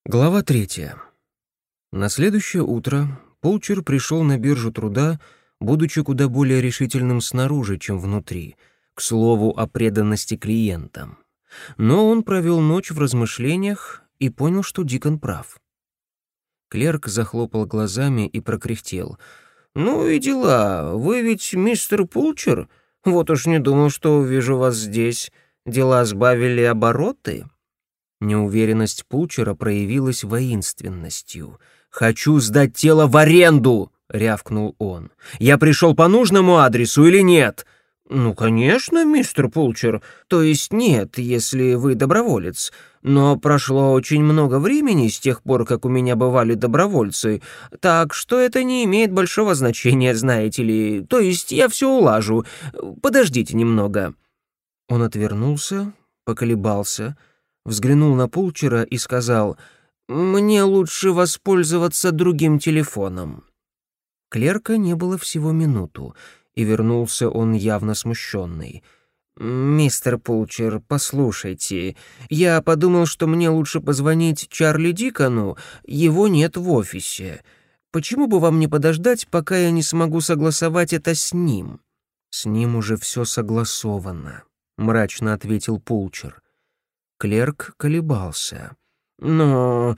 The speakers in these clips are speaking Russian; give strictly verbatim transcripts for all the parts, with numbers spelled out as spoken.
Глава третья. На следующее утро Пулчер пришел на биржу труда, будучи куда более решительным снаружи, чем внутри, к слову о преданности клиентам. Но он провел ночь в размышлениях и понял, что Дикон прав. Клерк захлопал глазами и прокряхтел. «Ну и дела. Вы ведь мистер Пулчер? Вот уж не думал, что увижу вас здесь. Дела сбавили обороты?» Неуверенность Пулчера проявилась воинственностью. «Хочу сдать тело в аренду!» — рявкнул он. «Я пришел по нужному адресу или нет?» «Ну, конечно, мистер Пулчер. То есть нет, если вы доброволец. Но прошло очень много времени с тех пор, как у меня бывали добровольцы, так что это не имеет большого значения, знаете ли. То есть я все улажу. Подождите немного». Он отвернулся, поколебался, взглянул на Пулчера и сказал: «Мне лучше воспользоваться другим телефоном». Клерка не было всего минуту, и вернулся он явно смущенный. «Мистер Пулчер, послушайте, я подумал, что мне лучше позвонить Чарли Дикону, его нет в офисе. Почему бы вам не подождать, пока я не смогу согласовать это с ним?» «С ним уже все согласовано», — мрачно ответил Пулчер. Клерк колебался. «Но...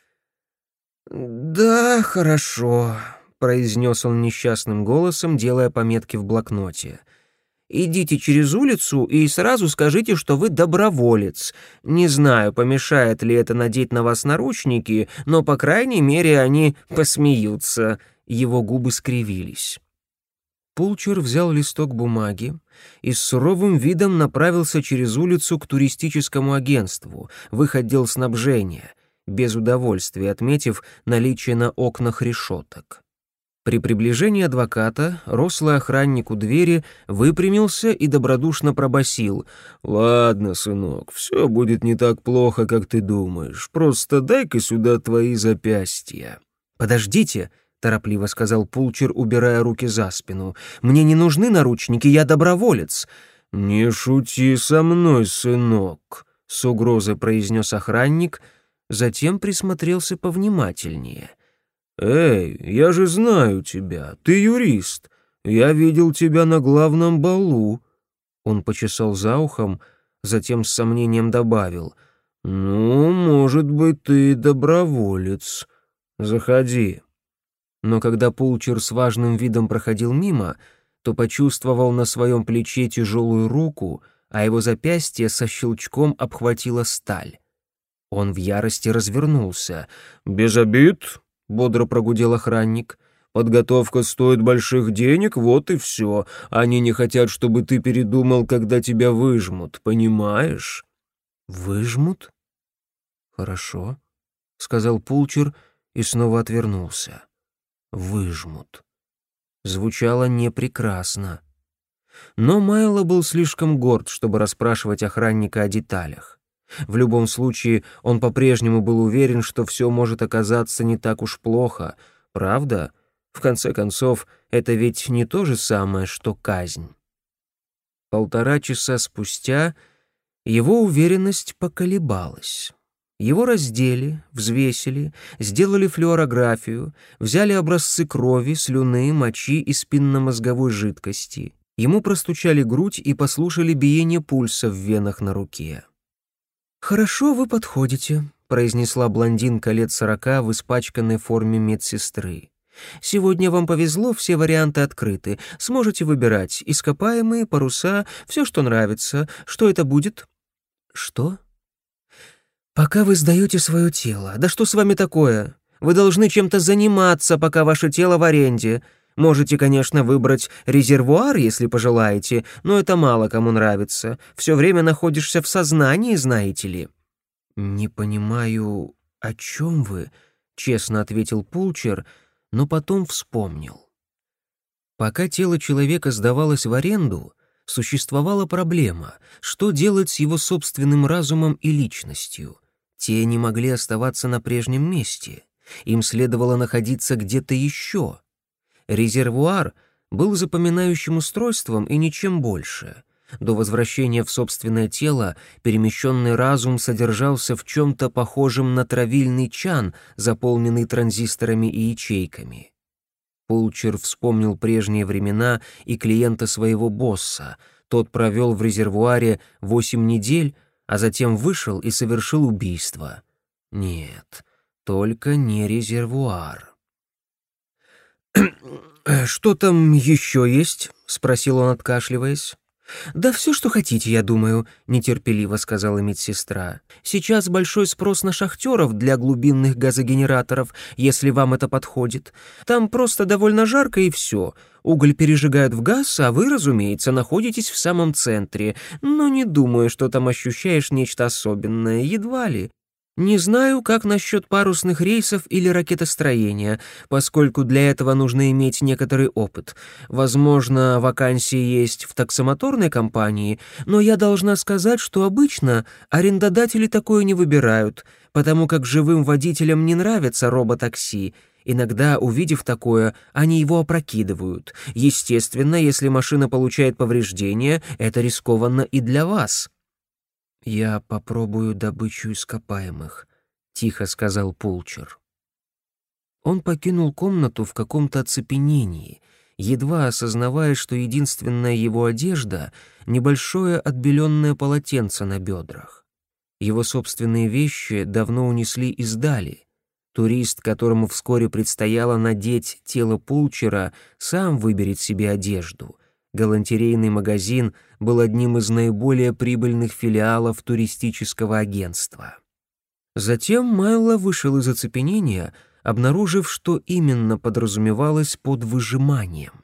да, хорошо», — произнес он несчастным голосом, делая пометки в блокноте. «Идите через улицу и сразу скажите, что вы доброволец. Не знаю, помешает ли это надеть на вас наручники, но, по крайней мере, они посмеются». Его губы скривились. Пулчер взял листок бумаги и с суровым видом направился через улицу к туристическому агентству, в их отдел снабжения, без удовольствия отметив наличие на окнах решеток. При приближении адвоката рослый охранник у двери выпрямился и добродушно пробасил: «Ладно, сынок, все будет не так плохо, как ты думаешь. Просто дай-ка сюда твои запястья». «Подождите», — торопливо сказал Пулчер, убирая руки за спину. «Мне не нужны наручники, я доброволец». «Не шути со мной, сынок», — с угрозой произнес охранник, затем присмотрелся повнимательнее. «Эй, я же знаю тебя, ты юрист. Я видел тебя на главном балу». Он почесал за ухом, затем с сомнением добавил: «Ну, может быть, ты доброволец. Заходи». Но когда Пулчер с важным видом проходил мимо, то почувствовал на своем плече тяжелую руку, а его запястье со щелчком обхватила сталь. Он в ярости развернулся. «Без обид», — бодро прогудел охранник. «Подготовка стоит больших денег, вот и все. Они не хотят, чтобы ты передумал, когда тебя выжмут, понимаешь?» «Выжмут? Хорошо», — сказал Пулчер и снова отвернулся. «Выжмут». Звучало непрекрасно. Но Майло был слишком горд, чтобы расспрашивать охранника о деталях. В любом случае, он по-прежнему был уверен, что все может оказаться не так уж плохо. Правда? В конце концов, это ведь не то же самое, что казнь. Полтора часа спустя его уверенность поколебалась. Его раздели, взвесили, сделали флюорографию, взяли образцы крови, слюны, мочи и спинномозговой жидкости. Ему простучали грудь и послушали биение пульса в венах на руке. «Хорошо, вы подходите», — произнесла блондинка лет сорока в испачканной форме медсестры. «Сегодня вам повезло, все варианты открыты. Сможете выбирать ископаемые, паруса, все, что нравится. Что это будет?» «Что?» «Пока вы сдаете свое тело. Да что с вами такое? Вы должны чем-то заниматься, пока ваше тело в аренде. Можете, конечно, выбрать резервуар, если пожелаете, но это мало кому нравится. Все время находишься в сознании, знаете ли». «Не понимаю, о чем вы?» — честно ответил Пулчер, но потом вспомнил. Пока тело человека сдавалось в аренду, существовала проблема, что делать с его собственным разумом и личностью. Те не могли оставаться на прежнем месте. Им следовало находиться где-то еще. Резервуар был запоминающим устройством и ничем больше. До возвращения в собственное тело перемещенный разум содержался в чем-то похожем на травильный чан, заполненный транзисторами и ячейками. Пулчер вспомнил прежние времена и клиента своего босса. Тот провел в резервуаре восемь недель, а затем вышел и совершил убийство. Нет, только не резервуар. «Что там еще есть?» — спросил он, откашливаясь. «Да все, что хотите, я думаю», — нетерпеливо сказала медсестра. «Сейчас большой спрос на шахтеров для глубинных газогенераторов, если вам это подходит. Там просто довольно жарко и все. Уголь пережигают в газ, а вы, разумеется, находитесь в самом центре. Но не думаю, что там ощущаешь нечто особенное, едва ли. Не знаю, как насчет парусных рейсов или ракетостроения, поскольку для этого нужно иметь некоторый опыт. Возможно, вакансии есть в таксомоторной компании, но я должна сказать, что обычно арендодатели такое не выбирают, потому как живым водителям не нравится роботакси. Иногда, увидев такое, они его опрокидывают. Естественно, если машина получает повреждения, это рискованно и для вас. «Я попробую добычу ископаемых», — тихо сказал Пулчер. Он покинул комнату в каком-то оцепенении, едва осознавая, что единственная его одежда — небольшое отбеленное полотенце на бедрах. Его собственные вещи давно унесли и сдали. Турист, которому вскоре предстояло надеть тело Пулчера, сам выберет себе одежду. Галантерейный магазин был одним из наиболее прибыльных филиалов туристического агентства. Затем Майло вышел из оцепенения, обнаружив, что именно подразумевалось под выжиманием.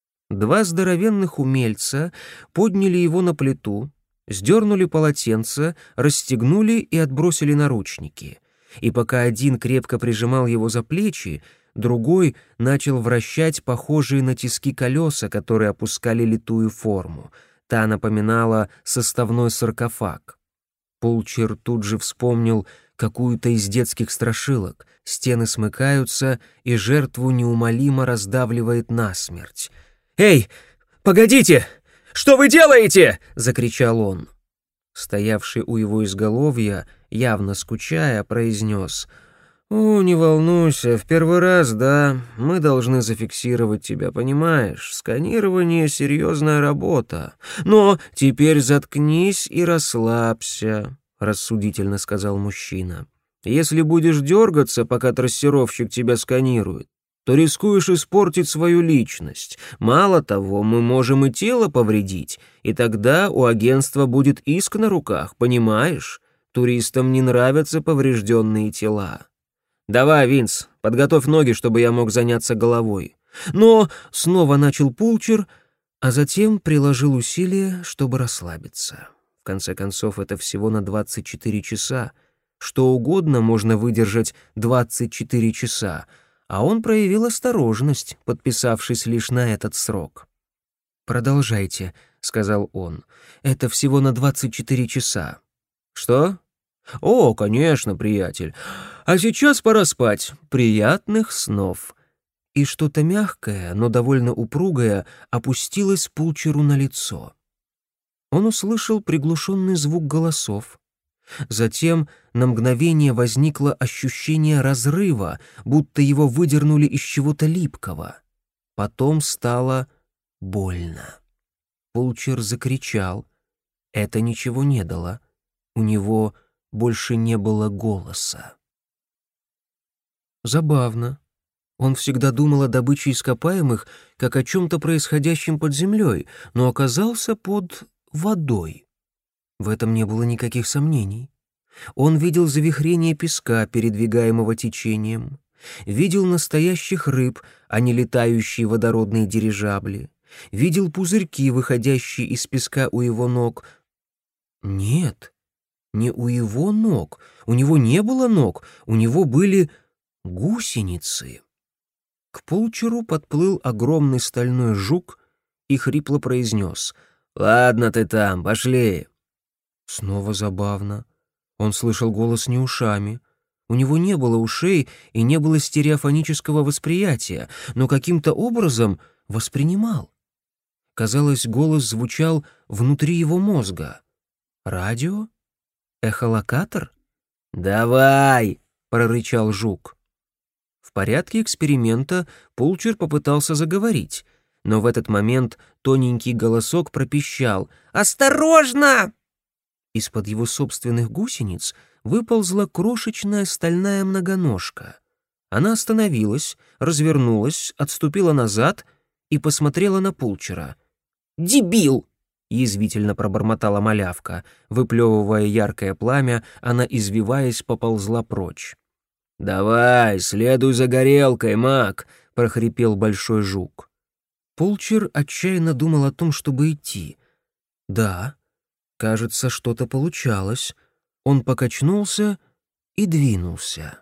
Два здоровенных умельца подняли его на плиту, сдернули полотенце, расстегнули и отбросили наручники. И пока один крепко прижимал его за плечи, другой начал вращать похожие на тиски колеса, которые опускали литую форму. Та напоминала составной саркофаг. Пулчер тут же вспомнил какую-то из детских страшилок. Стены смыкаются, и жертву неумолимо раздавливает насмерть. «Эй, погодите! Что вы делаете?» — закричал он. Стоявший у его изголовья, явно скучая, произнес: «О, не волнуйся, в первый раз, да, мы должны зафиксировать тебя, понимаешь? Сканирование — серьезная работа. Но теперь заткнись и расслабься», — рассудительно сказал мужчина. «Если будешь дергаться, пока трассировщик тебя сканирует, то рискуешь испортить свою личность. Мало того, мы можем и тело повредить, и тогда у агентства будет иск на руках, понимаешь? Туристам не нравятся поврежденные тела. «Давай, Винс, подготовь ноги, чтобы я мог заняться головой». Но снова начал Пулчер, а затем приложил усилия, чтобы расслабиться. В конце концов, это всего на двадцать четыре часа. Что угодно можно выдержать двадцать четыре часа, а он проявил осторожность, подписавшись лишь на этот срок. «Продолжайте», — сказал он. «Это всего на двадцать четыре часа». «Что?» «О, конечно, приятель. А сейчас пора спать. Приятных снов». И что-то мягкое, но довольно упругое опустилось Пулчеру на лицо. Он услышал приглушенный звук голосов. Затем на мгновение возникло ощущение разрыва, будто его выдернули из чего-то липкого. Потом стало больно. Пулчер закричал. Это ничего не дало. У него больше не было голоса. Забавно. Он всегда думал о добыче ископаемых как о чем-то происходящем под землей, но оказался под водой. В этом не было никаких сомнений. Он видел завихрение песка, передвигаемого течением, видел настоящих рыб, а не летающие водородные дирижабли, видел пузырьки, выходящие из песка у его ног. Нет, не у его ног. У него не было ног, у него были гусеницы. К Пулчеру подплыл огромный стальной жук и хрипло произнес: «Ладно ты там, пошли». Снова забавно. Он слышал голос не ушами. У него не было ушей и не было стереофонического восприятия, но каким-то образом воспринимал. Казалось, голос звучал внутри его мозга. Радио? Эхолокатор? «Давай!» — прорычал жук. В порядке эксперимента Пулчер попытался заговорить, но в этот момент тоненький голосок пропищал: «Осторожно!» Из-под его собственных гусениц выползла крошечная стальная многоножка. Она остановилась, развернулась, отступила назад и посмотрела на Пулчера. «Дебил!» — язвительно пробормотала малявка. Выплевывая яркое пламя, она, извиваясь, поползла прочь. «Давай, следуй за горелкой, Мак!» — прохрипел большой жук. Пулчер отчаянно думал о том, чтобы идти. Да, кажется, что-то получалось. Он покачнулся и двинулся.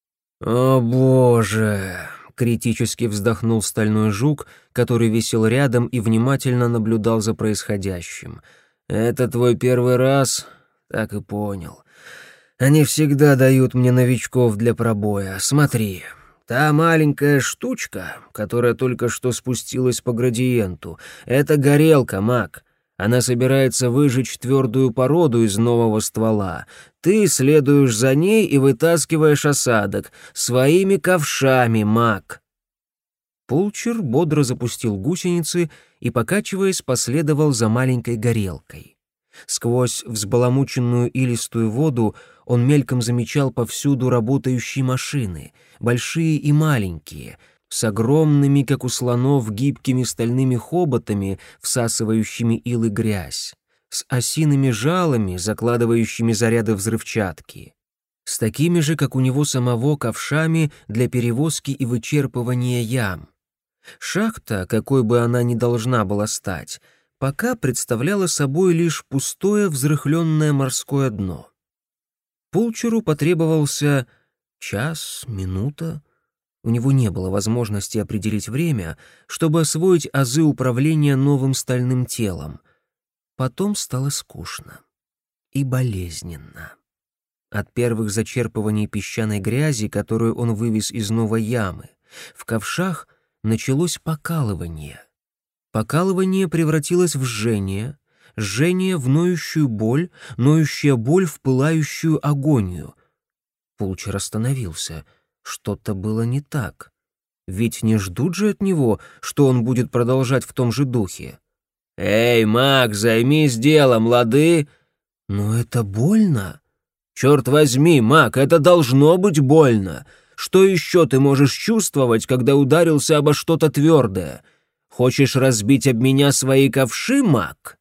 «О, боже!» — критически вздохнул стальной жук, который висел рядом и внимательно наблюдал за происходящим. «Это твой первый раз?» «Так и понял. Они всегда дают мне новичков для пробоя. Смотри, та маленькая штучка, которая только что спустилась по градиенту, это горелка, Мак. Она собирается выжечь твердую породу из нового ствола. Ты следуешь за ней и вытаскиваешь осадок своими ковшами, Мак». Пулчер бодро запустил гусеницы и, покачиваясь, последовал за маленькой горелкой. Сквозь взбаламученную илистую воду он мельком замечал повсюду работающие машины, большие и маленькие, с огромными, как у слонов, гибкими стальными хоботами, всасывающими ил и грязь, с осиными жалами, закладывающими заряды взрывчатки, с такими же, как у него самого, ковшами для перевозки и вычерпывания ям. Шахта, какой бы она ни должна была стать, пока представляла собой лишь пустое взрыхленное морское дно. Пулчеру потребовался час, минута. У него не было возможности определить время, чтобы освоить азы управления новым стальным телом. Потом стало скучно и болезненно. От первых зачерпываний песчаной грязи, которую он вывез из новой ямы, в ковшах началось покалывание. Покалывание превратилось в жжение, жжение в ноющую боль, ноющая боль в пылающую агонию. Пулчер остановился. Что-то было не так. Ведь не ждут же от него, что он будет продолжать в том же духе. «Эй, Мак, займись делом, лады!» «Но это больно!» «Черт возьми, Мак, это должно быть больно! Что еще ты можешь чувствовать, когда ударился обо что-то твердое? Хочешь разбить об меня свои ковши, Мак?»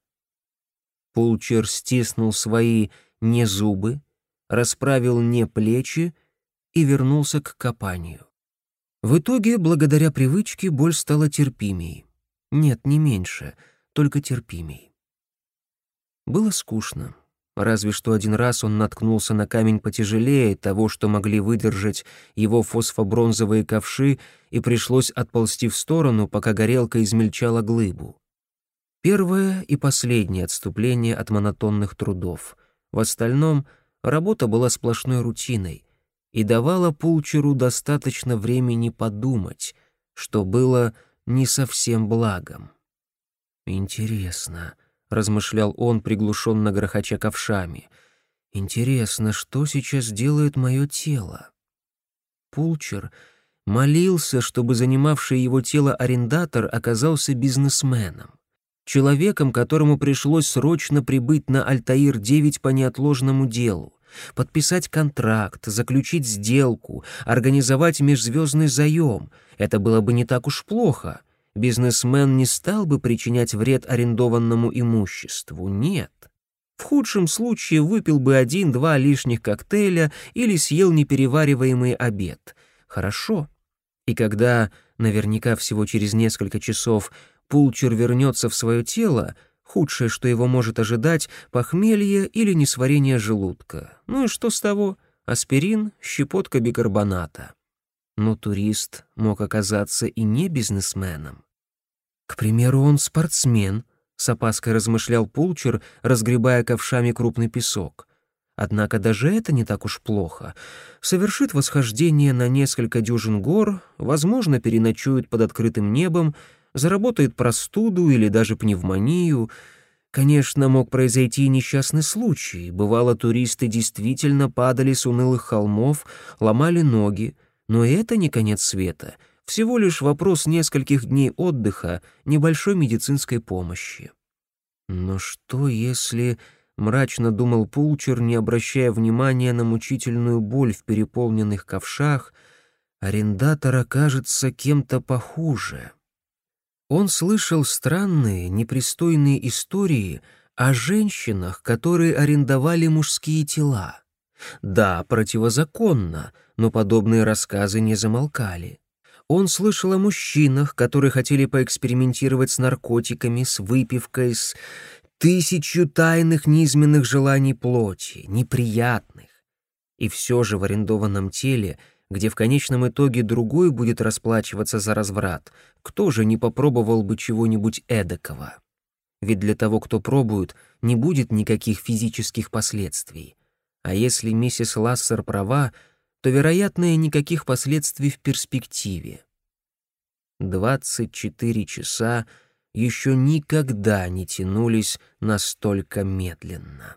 Пулчер стиснул свои не зубы, расправил не плечи и вернулся к копанию. В итоге, благодаря привычке, боль стала терпимей. Нет, не меньше, только терпимей. Было скучно. Разве что один раз он наткнулся на камень потяжелее того, что могли выдержать его фосфобронзовые ковши, и пришлось отползти в сторону, пока горелка измельчала глыбу. Первое и последнее отступление от монотонных трудов. В остальном работа была сплошной рутиной и давала Пулчеру достаточно времени подумать, что было не совсем благом. «Интересно», — размышлял он, приглушенно грохоча ковшами, «интересно, что сейчас делает мое тело?» Пулчер молился, чтобы занимавший его тело арендатор оказался бизнесменом, человеком, которому пришлось срочно прибыть на Альтаир девять по неотложному делу, подписать контракт, заключить сделку, организовать межзвездный заем. Это было бы не так уж плохо. Бизнесмен не стал бы причинять вред арендованному имуществу, нет. В худшем случае выпил бы один-два лишних коктейля или съел неперевариваемый обед. Хорошо. И когда, наверняка всего через несколько часов, Пулчер вернется в свое тело, худшее, что его может ожидать, похмелье или несварение желудка. Ну и что с того? Аспирин, щепотка бикарбоната. Но турист мог оказаться и не бизнесменом. К примеру, он спортсмен, с опаской размышлял Пулчер, разгребая ковшами крупный песок. Однако даже это не так уж плохо. Совершит восхождение на несколько дюжин гор, возможно, переночует под открытым небом, заработает простуду или даже пневмонию. Конечно, мог произойти и несчастный случай. Бывало, туристы действительно падали с унылых холмов, ломали ноги. Но и это не конец света. Всего лишь вопрос нескольких дней отдыха, небольшой медицинской помощи. Но что если... Мрачно думал Пулчер, не обращая внимания на мучительную боль в переполненных ковшах, арендатор окажется кем-то похуже. Он слышал странные, непристойные истории о женщинах, которые арендовали мужские тела. Да, противозаконно, но подобные рассказы не замолкали. Он слышал о мужчинах, которые хотели поэкспериментировать с наркотиками, с выпивкой, с тысячу тайных низменных желаний плоти, неприятных. И все же в арендованном теле, где в конечном итоге другой будет расплачиваться за разврат, кто же не попробовал бы чего-нибудь эдакого? Ведь для того, кто пробует, не будет никаких физических последствий. А если миссис Лассер права, то, вероятно, и никаких последствий в перспективе. двадцать четыре часа еще никогда не тянулись настолько медленно.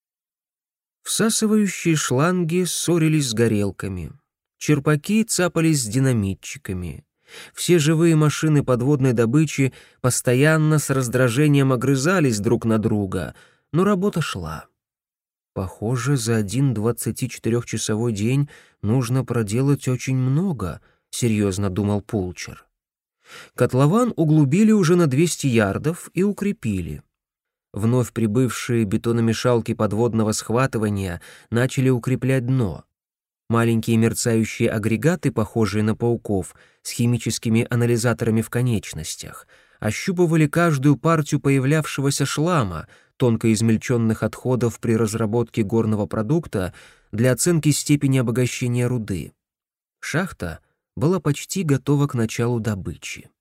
Всасывающие шланги ссорились с горелками. Черпаки цапались с динамитчиками. Все живые машины подводной добычи постоянно с раздражением огрызались друг на друга, но работа шла. Похоже, за один двадцатичетырехчасовой день нужно проделать очень много, серьезно думал Пулчер. Котлован углубили уже на двести ярдов и укрепили. Вновь прибывшие бетономешалки подводного схватывания начали укреплять дно. Маленькие мерцающие агрегаты, похожие на пауков, с химическими анализаторами в конечностях, ощупывали каждую партию появлявшегося шлама, тонко измельченных отходов при разработке горного продукта для оценки степени обогащения руды. Шахта была почти готова к началу добычи.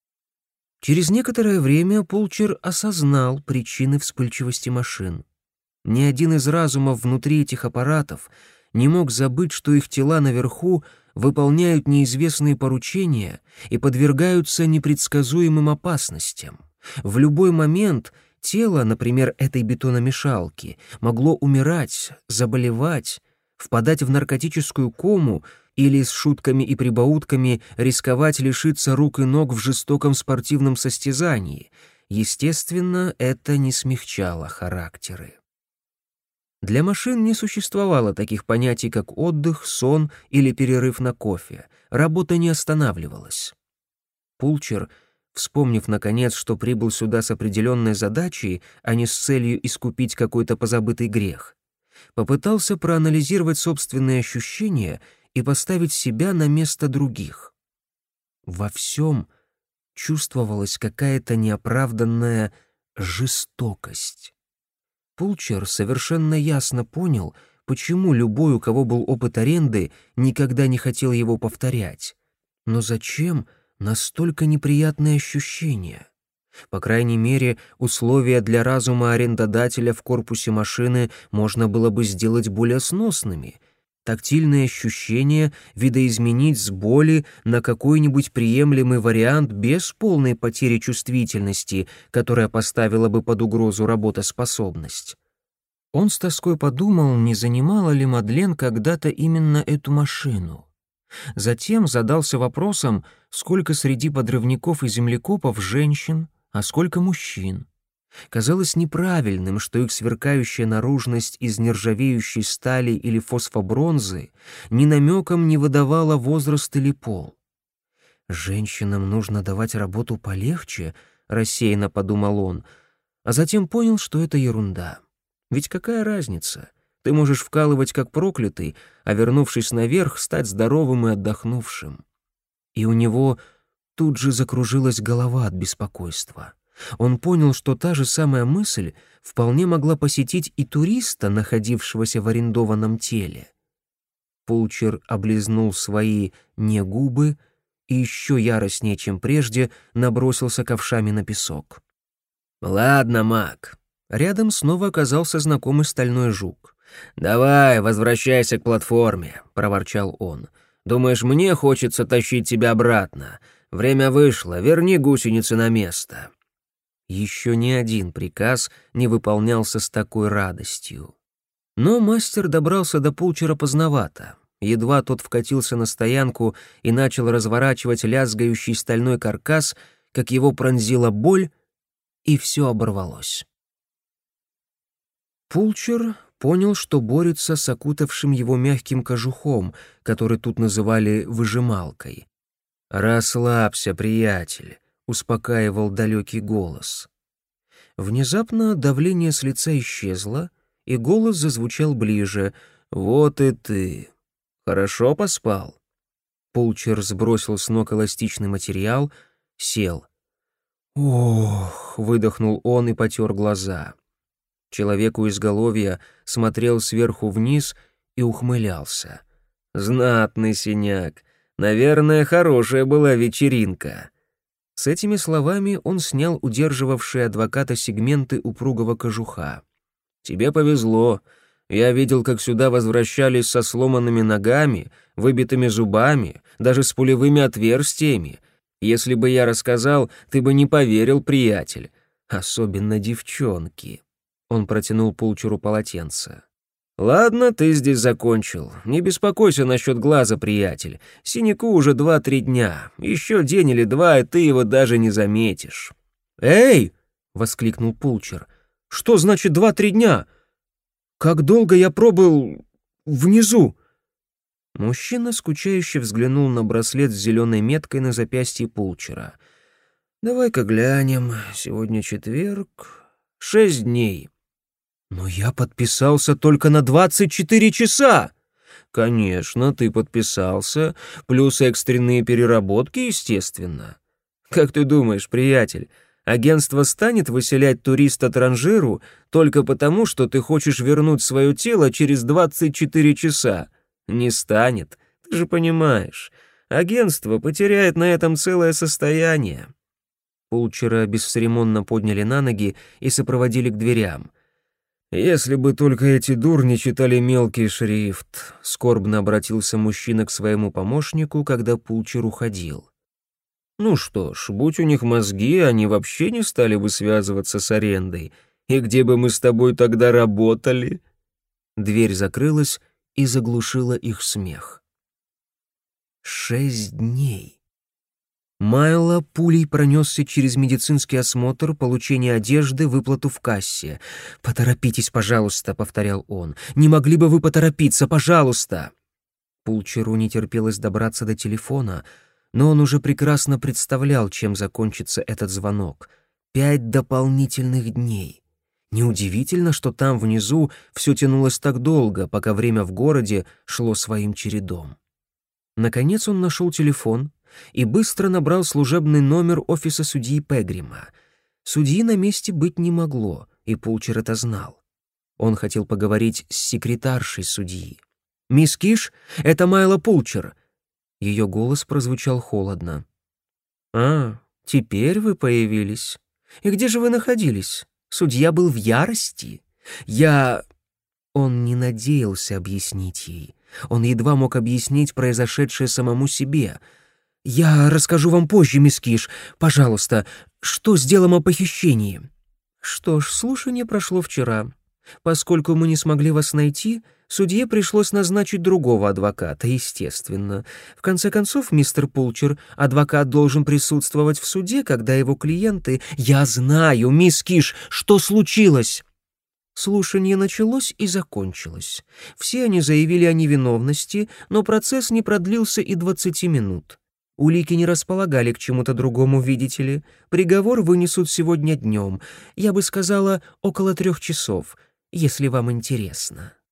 Через некоторое время Пулчер осознал причины вспыльчивости машин. Ни один из разумов внутри этих аппаратов не мог забыть, что их тела наверху выполняют неизвестные поручения и подвергаются непредсказуемым опасностям. В любой момент тело, например, этой бетономешалки, могло умирать, заболевать, впадать в наркотическую кому или с шутками и прибаутками рисковать лишиться рук и ног в жестоком спортивном состязании. Естественно, это не смягчало характеры. Для машин не существовало таких понятий, как отдых, сон или перерыв на кофе. Работа не останавливалась. Пулчер, вспомнив, наконец, что прибыл сюда с определенной задачей, а не с целью искупить какой-то позабытый грех, попытался проанализировать собственные ощущения и поставить себя на место других. Во всем чувствовалась какая-то неоправданная жестокость. Пулчер совершенно ясно понял, почему любой, у кого был опыт аренды, никогда не хотел его повторять. Но зачем настолько неприятные ощущения? По крайней мере, условия для разума арендодателя в корпусе машины можно было бы сделать более сносными. Тактильные ощущения видоизменить с боли на какой-нибудь приемлемый вариант без полной потери чувствительности, которая поставила бы под угрозу работоспособность. Он с тоской подумал, не занимала ли Мадлен когда-то именно эту машину. Затем задался вопросом, сколько среди подрывников и землекопов женщин, а сколько мужчин. Казалось неправильным, что их сверкающая наружность из нержавеющей стали или фосфобронзы ни намеком не выдавала возраст или пол. «Женщинам нужно давать работу полегче», — рассеянно подумал он, а затем понял, что это ерунда. Ведь какая разница? Ты можешь вкалывать как проклятый, а вернувшись наверх, стать здоровым и отдохнувшим. И у него тут же закружилась голова от беспокойства. Он понял, что та же самая мысль вполне могла посетить и туриста, находившегося в арендованном теле. Пулчер облизнул свои не губы и еще яростнее, чем прежде, набросился ковшами на песок. «Ладно, Мак». Рядом снова оказался знакомый стальной жук. «Давай, возвращайся к платформе», — проворчал он. «Думаешь, мне хочется тащить тебя обратно? Время вышло, верни гусеницы на место». Еще ни один приказ не выполнялся с такой радостью. Но мастер добрался до Пулчера поздновато. Едва тот вкатился на стоянку и начал разворачивать лязгающий стальной каркас, как его пронзила боль, и все оборвалось. Пулчер понял, что борется с окутавшим его мягким кожухом, который тут называли «выжималкой». «Расслабься, приятель», — успокаивал далекий голос. Внезапно давление с лица исчезло, и голос зазвучал ближе. «Вот и ты. Хорошо поспал?» Пулчер сбросил с ног эластичный материал, сел. «Ох», — выдохнул он и потер глаза. Человек у изголовья смотрел сверху вниз и ухмылялся. «Знатный синяк. Наверное, хорошая была вечеринка». С этими словами он снял удерживавшие адвоката сегменты упругого кожуха. «Тебе повезло. Я видел, как сюда возвращались со сломанными ногами, выбитыми зубами, даже с пулевыми отверстиями. Если бы я рассказал, ты бы не поверил, приятель. Особенно девчонки». Он протянул Пулчеру полотенце. «Ладно, ты здесь закончил. Не беспокойся насчет глаза, приятель. Синяку уже два-три дня. Еще день или два, и ты его даже не заметишь». «Эй!» — воскликнул Пулчер. «Что значит два-три дня? Как долго я пробыл внизу?» Мужчина скучающе взглянул на браслет с зеленой меткой на запястье Пулчера. «Давай-ка глянем. Сегодня четверг. Шесть дней». «Но я подписался только на двадцать четыре часа!» «Конечно, ты подписался, плюс экстренные переработки, естественно. Как ты думаешь, приятель, агентство станет выселять туриста-транжиру только потому, что ты хочешь вернуть свое тело через двадцать четыре часа? Не станет, ты же понимаешь. Агентство потеряет на этом целое состояние». Пулчера бесцеремонно подняли на ноги и сопроводили к дверям. «Если бы только эти дурни читали мелкий шрифт», — скорбно обратился мужчина к своему помощнику, когда Пулчер уходил. «Ну что ж, будь у них мозги, они вообще не стали бы связываться с арендой. И где бы мы с тобой тогда работали?» Дверь закрылась и заглушила их смех. Шесть дней. Майло пулей пронесся через медицинский осмотр, получение одежды, выплату в кассе. «Поторопитесь, пожалуйста», — повторял он. «Не могли бы вы поторопиться, пожалуйста?» Пулчеру не терпелось добраться до телефона, но он уже прекрасно представлял, чем закончится этот звонок. Пять дополнительных дней. Неудивительно, что там внизу все тянулось так долго, пока время в городе шло своим чередом. Наконец он нашел телефон и быстро набрал служебный номер офиса судьи Пегрима. Судьи на месте быть не могло, и Пулчер это знал. Он хотел поговорить с секретаршей судьи. «Мисс Киш, это Майло Пулчер». Ее голос прозвучал холодно. «А, теперь вы появились. И где же вы находились? Судья был в ярости. Я...» Он не надеялся объяснить ей. Он едва мог объяснить произошедшее самому себе. «Я расскажу вам позже, мисс Киш. Пожалуйста, что с делом о похищении?» «Что ж, слушание прошло вчера. Поскольку мы не смогли вас найти, судье пришлось назначить другого адвоката, естественно. В конце концов, мистер Пулчер, адвокат должен присутствовать в суде, когда его клиенты...» «Я знаю, мисс Киш, что случилось?» Слушание началось и закончилось. Все они заявили о невиновности, но процесс не продлился и двадцати минут. Улики не располагали к чему-то другому, видите ли. Приговор вынесут сегодня днем. Я бы сказала, около трех часов, если вам интересно.